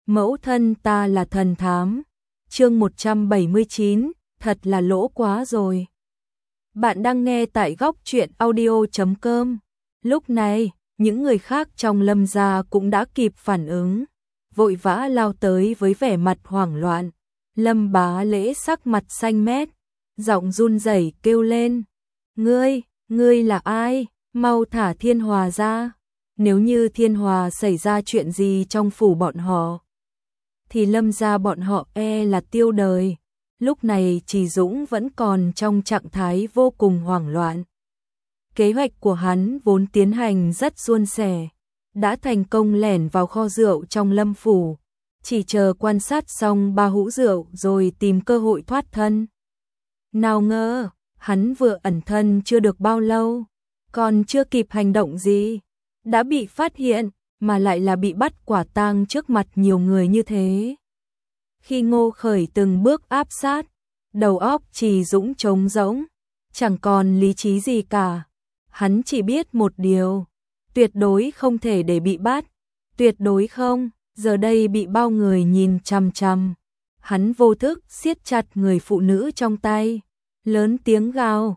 Mẫu thân ta là thần thám. Chương 179, thật là lỗ quá rồi. Bạn đang nghe tại góc truyện audio.com. Lúc này, những người khác trong Lâm gia cũng đã kịp phản ứng, vội vã lao tới với vẻ mặt hoảng loạn. Lâm Bá Lễ sắc mặt xanh mét, giọng run rẩy kêu lên: Ngươi là ai? Mau thả Thiên Hòa ra. Nếu như Thiên Hòa xảy ra chuyện gì trong phủ bọn họ, thì Lâm gia bọn họ là tiêu đời. Lúc này Trì Dũng vẫn còn trong trạng thái vô cùng hoảng loạn. Kế hoạch của hắn vốn tiến hành rất suôn sẻ, đã thành công lẻn vào kho rượu trong Lâm phủ, chỉ chờ quan sát xong 3 hũ rượu rồi tìm cơ hội thoát thân. Nào ngờ, hắn vừa ẩn thân chưa được bao lâu, còn chưa kịp hành động gì, đã bị phát hiện, mà lại là bị bắt quả tang trước mặt nhiều người như thế. Khi Ngô Khởi từng bước áp sát, đầu óc Trì Dũng trống rỗng, chẳng còn lý trí gì cả. Hắn chỉ biết một điều, tuyệt đối không thể để bị bắt, tuyệt đối không. Giờ đây bị bao người nhìn chằm chằm, hắn vô thức siết chặt người phụ nữ trong tay, lớn tiếng gào: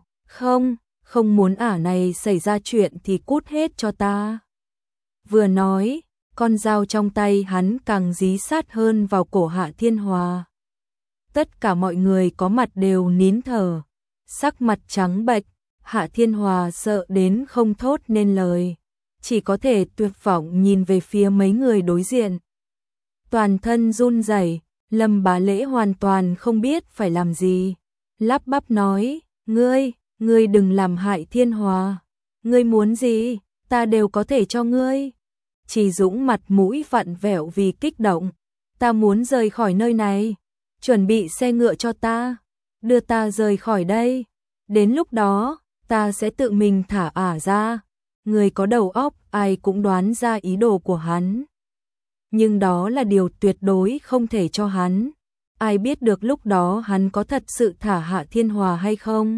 không muốn ả này xảy ra chuyện thì cút hết cho ta. Vừa nói, con dao trong tay hắn càng dí sát hơn vào cổ Hạ Thiên Hòa. Tất cả mọi người có mặt đều nín thở, sắc mặt trắng bệch. Hạ Thiên Hòa sợ đến không thốt nên lời, chỉ có thể tuyệt vọng nhìn về phía mấy người đối diện. Toàn thân run rẩy, Lâm Bá Lễ hoàn toàn không biết phải làm gì, lắp bắp nói: Ngươi đừng làm hại Thiên Hòa, ngươi muốn gì, ta đều có thể cho ngươi. Trì Dũng mặt mũi vặn vẹo vì kích động: Ta muốn rời khỏi nơi này, chuẩn bị xe ngựa cho ta, đưa ta rời khỏi đây, đến lúc đó ta sẽ tự mình thả ả ra. Người có đầu óc ai cũng đoán ra ý đồ của hắn, nhưng đó là điều tuyệt đối không thể cho hắn. Ai biết được lúc đó hắn có thật sự thả Hạ Thiên Hòa hay không.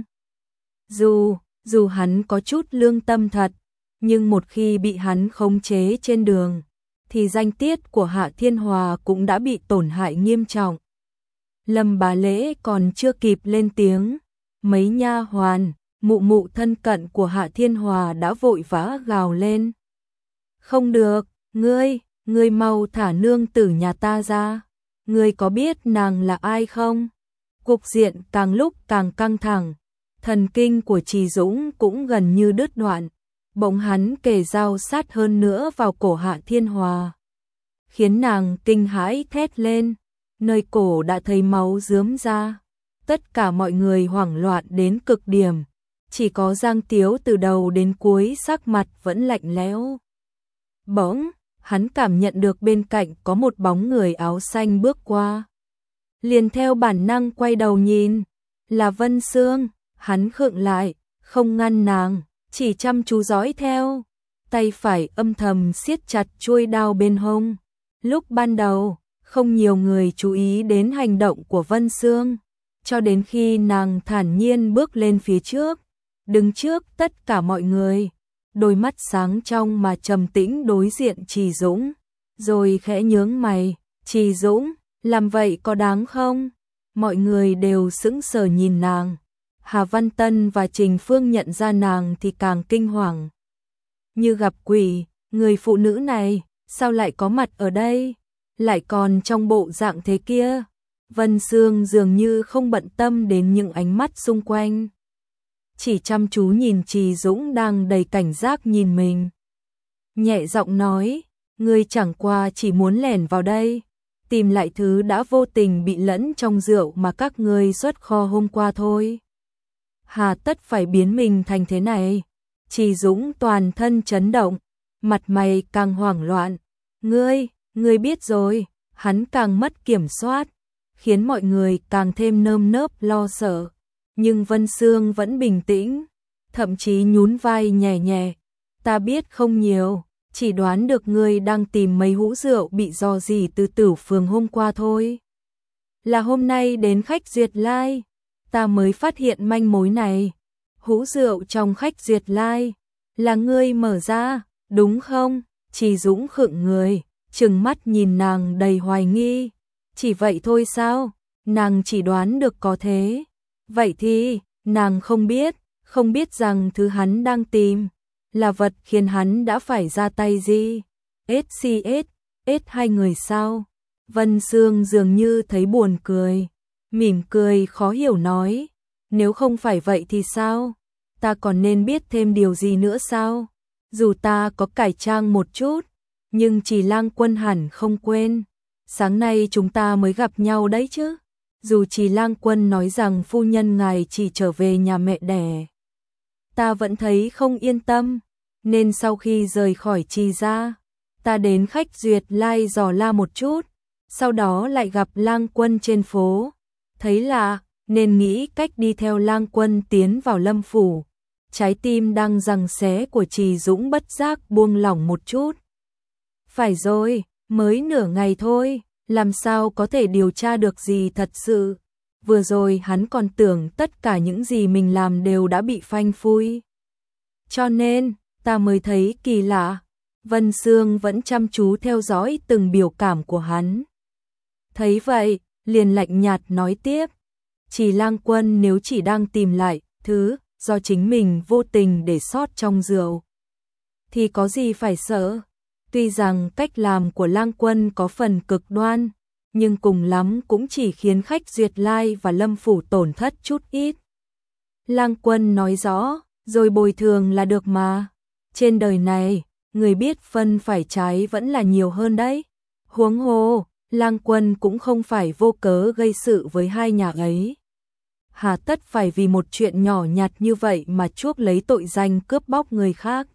Dù hắn có chút lương tâm thật, nhưng một khi bị hắn khống chế trên đường, thì danh tiết của Hạ Thiên Hòa cũng đã bị tổn hại nghiêm trọng. Lâm Bá Lễ còn chưa kịp lên tiếng, mấy nha hoàn, mụ thân cận của Hạ Thiên Hòa đã vội vã gào lên: Không được, ngươi mau thả nương tử nhà ta ra. Ngươi có biết nàng là ai không? Cục diện càng lúc càng căng thẳng, thần kinh của Trì Dũng cũng gần như đứt đoạn. Bỗng hắn kề dao sát hơn nữa vào cổ Hạ Thiên Hòa, khiến nàng kinh hãi thét lên, nơi cổ đã thấy máu rướm ra. Tất cả mọi người hoảng loạn đến cực điểm, chỉ có Giang Tiếu từ đầu đến cuối sắc mặt vẫn lạnh lẽo. Bỗng, hắn cảm nhận được bên cạnh có một bóng người áo xanh bước qua. Liền theo bản năng quay đầu nhìn, là Vân Sương. Hắn khựng lại, không ngăn nàng, chỉ chăm chú dõi theo, tay phải âm thầm siết chặt chuôi đao bên hông. Lúc ban đầu, không nhiều người chú ý đến hành động của Vân Sương, cho đến khi nàng thản nhiên bước lên phía trước, đứng trước tất cả mọi người, đôi mắt sáng trong mà trầm tĩnh đối diện Trì Dũng, rồi khẽ nhướng mày: Trì Dũng, làm vậy có đáng không? Mọi người đều sững sờ nhìn nàng. Hà Văn Tân và Trình Phương nhận ra nàng thì càng kinh hoàng. Như gặp quỷ, người phụ nữ này, sao lại có mặt ở đây? Lại còn trong bộ dạng thế kia. Vân Sương dường như không bận tâm đến những ánh mắt xung quanh, chỉ chăm chú nhìn Trì Dũng đang đầy cảnh giác nhìn mình. Nhẹ giọng nói: Ngươi chẳng qua chỉ muốn lẻn vào đây, tìm lại thứ đã vô tình bị lẫn trong rượu mà các ngươi xuất kho hôm qua thôi. Hà tất phải biến mình thành thế này? Trì Dũng toàn thân chấn động, mặt mày càng hoảng loạn. Ngươi biết rồi. Hắn càng mất kiểm soát, khiến mọi người càng thêm nơm nớp lo sợ. Nhưng Vân Sương vẫn bình tĩnh, thậm chí nhún vai nhẹ nhẹ: Ta biết không nhiều, chỉ đoán được ngươi đang tìm mấy hũ rượu bị rò rỉ từ Tử Phường hôm qua thôi. Là hôm nay đến khách Duyệt Lai, ta mới phát hiện manh mối này. Hũ rượu trong khách Duyệt Lai là ngươi mở ra, đúng không? Trì Dũng khựng người, trừng mắt nhìn nàng đầy hoài nghi. Chỉ vậy thôi sao? Nàng chỉ đoán được có thế. Vậy thì, nàng không biết rằng thứ hắn đang tìm là vật khiến hắn đã phải ra tay gì. SCS, hai người sao? Vân Sương dường như thấy buồn cười, mỉm cười khó hiểu nói, nếu không phải vậy thì sao? Ta còn nên biết thêm điều gì nữa sao? Dù ta có cải trang một chút, nhưng Trì Lang Quân hẳn không quên. Sáng nay chúng ta mới gặp nhau đấy chứ. Dù Trì Lang Quân nói rằng phu nhân ngài chỉ trở về nhà mẹ đẻ, ta vẫn thấy không yên tâm, nên sau khi rời khỏi Trì gia, ta đến khách Duyệt Lai dò la một chút, sau đó lại gặp Lang Quân trên phố, thấy lạ, nên nghĩ cách đi theo Lang Quân tiến vào Lâm phủ. Trái tim đang giằng xé của Trì Dũng bất giác buông lỏng một chút. Phải rồi, mới nửa ngày thôi, làm sao có thể điều tra được gì thật sự. Vừa rồi hắn còn tưởng tất cả những gì mình làm đều đã bị phanh phui. Cho nên, ta mới thấy kỳ lạ. Vân Sương vẫn chăm chú theo dõi từng biểu cảm của hắn. Thấy vậy, liền lạnh nhạt nói tiếp. Trì Lang Quân nếu chỉ đang tìm lại thứ do chính mình vô tình để sót trong rượu, thì có gì phải sợ. Tuy rằng cách làm của Lang Quân có phần cực đoan, nhưng cùng lắm cũng chỉ khiến khách Duyệt Lai và Lâm phủ tổn thất chút ít. Lang Quân nói rõ, rồi bồi thường là được mà. Trên đời này, người biết phân phải trái vẫn là nhiều hơn đấy. Huống hồ, Lang Quân cũng không phải vô cớ gây sự với hai nhà ấy. Hà tất phải vì một chuyện nhỏ nhặt như vậy mà chuốc lấy tội danh cướp bóc người khác.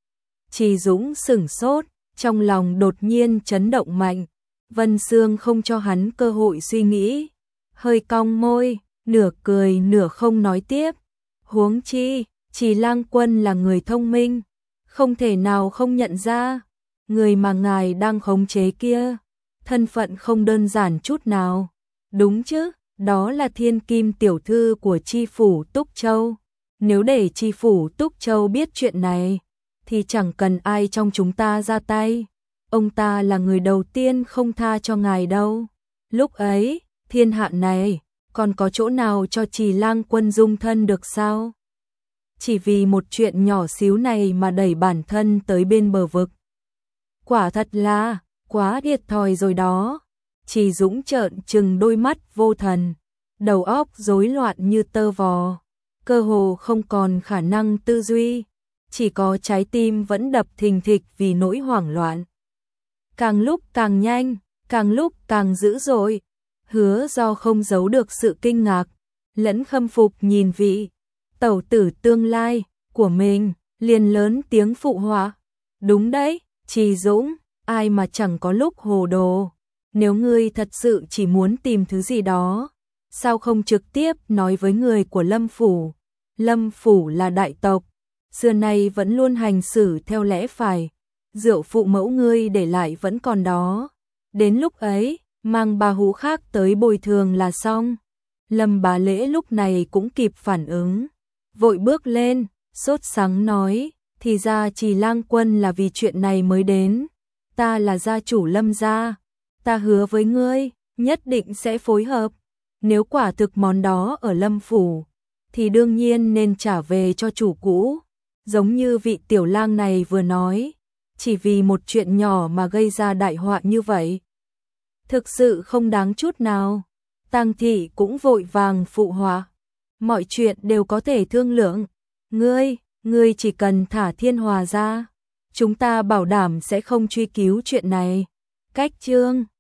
Trì Dũng sửng sốt, trong lòng đột nhiên chấn động mạnh. Vân Sương không cho hắn cơ hội suy nghĩ, hơi cong môi, nửa cười nửa không nói tiếp. Huống chi, Trì Lang Quân là người thông minh, không thể nào không nhận ra, người mà ngài đang khống chế kia, thân phận không đơn giản chút nào. Đúng chứ, đó là thiên kim tiểu thư của Tri phủ Túc Châu. Nếu để Tri phủ Túc Châu biết chuyện này, thì chẳng cần ai trong chúng ta ra tay. Ông ta là người đầu tiên không tha cho ngài đâu. Lúc ấy, thiên hạ này, còn có chỗ nào cho Trì Lang Quân dung thân được sao? Chỉ vì một chuyện nhỏ xíu này mà đẩy bản thân tới bên bờ vực. Quả thật là, quá thiệt thòi rồi đó. Trì Dũng trợn trừng đôi mắt vô thần, đầu óc rối loạn như tơ vò, cơ hồ không còn khả năng tư duy, chỉ có trái tim vẫn đập thình thịch vì nỗi hoảng loạn. Càng lúc càng nhanh, càng lúc càng dữ dội. Hứa Do không giấu được sự kinh ngạc, lẫn khâm phục nhìn vị tẩu tử tương lai của mình, liền lớn tiếng phụ họa. Đúng đấy, Trì Dũng, ai mà chẳng có lúc hồ đồ. Nếu ngươi thật sự chỉ muốn tìm thứ gì đó, sao không trực tiếp nói với người của Lâm phủ? Lâm phủ là đại tộc, xưa nay vẫn luôn hành xử theo lẽ phải. Rượu phụ mẫu ngươi để lại vẫn còn đó. Đến lúc ấy, mang bà hú khác tới bồi thường là xong. Lâm Bá Lễ lúc này cũng kịp phản ứng, vội bước lên, sốt sắng nói, thì ra Trì Lang Quân là vì chuyện này mới đến. Ta là gia chủ Lâm gia, ta hứa với ngươi, nhất định sẽ phối hợp. Nếu quả thực món đó ở Lâm phủ, thì đương nhiên nên trả về cho chủ cũ. Giống như vị tiểu lang này vừa nói, chỉ vì một chuyện nhỏ mà gây ra đại họa như vậy, thực sự không đáng chút nào. Tang thị cũng vội vàng phụ họa, mọi chuyện đều có thể thương lượng. Ngươi chỉ cần thả Thiên Hòa ra, chúng ta bảo đảm sẽ không truy cứu chuyện này. Cách chương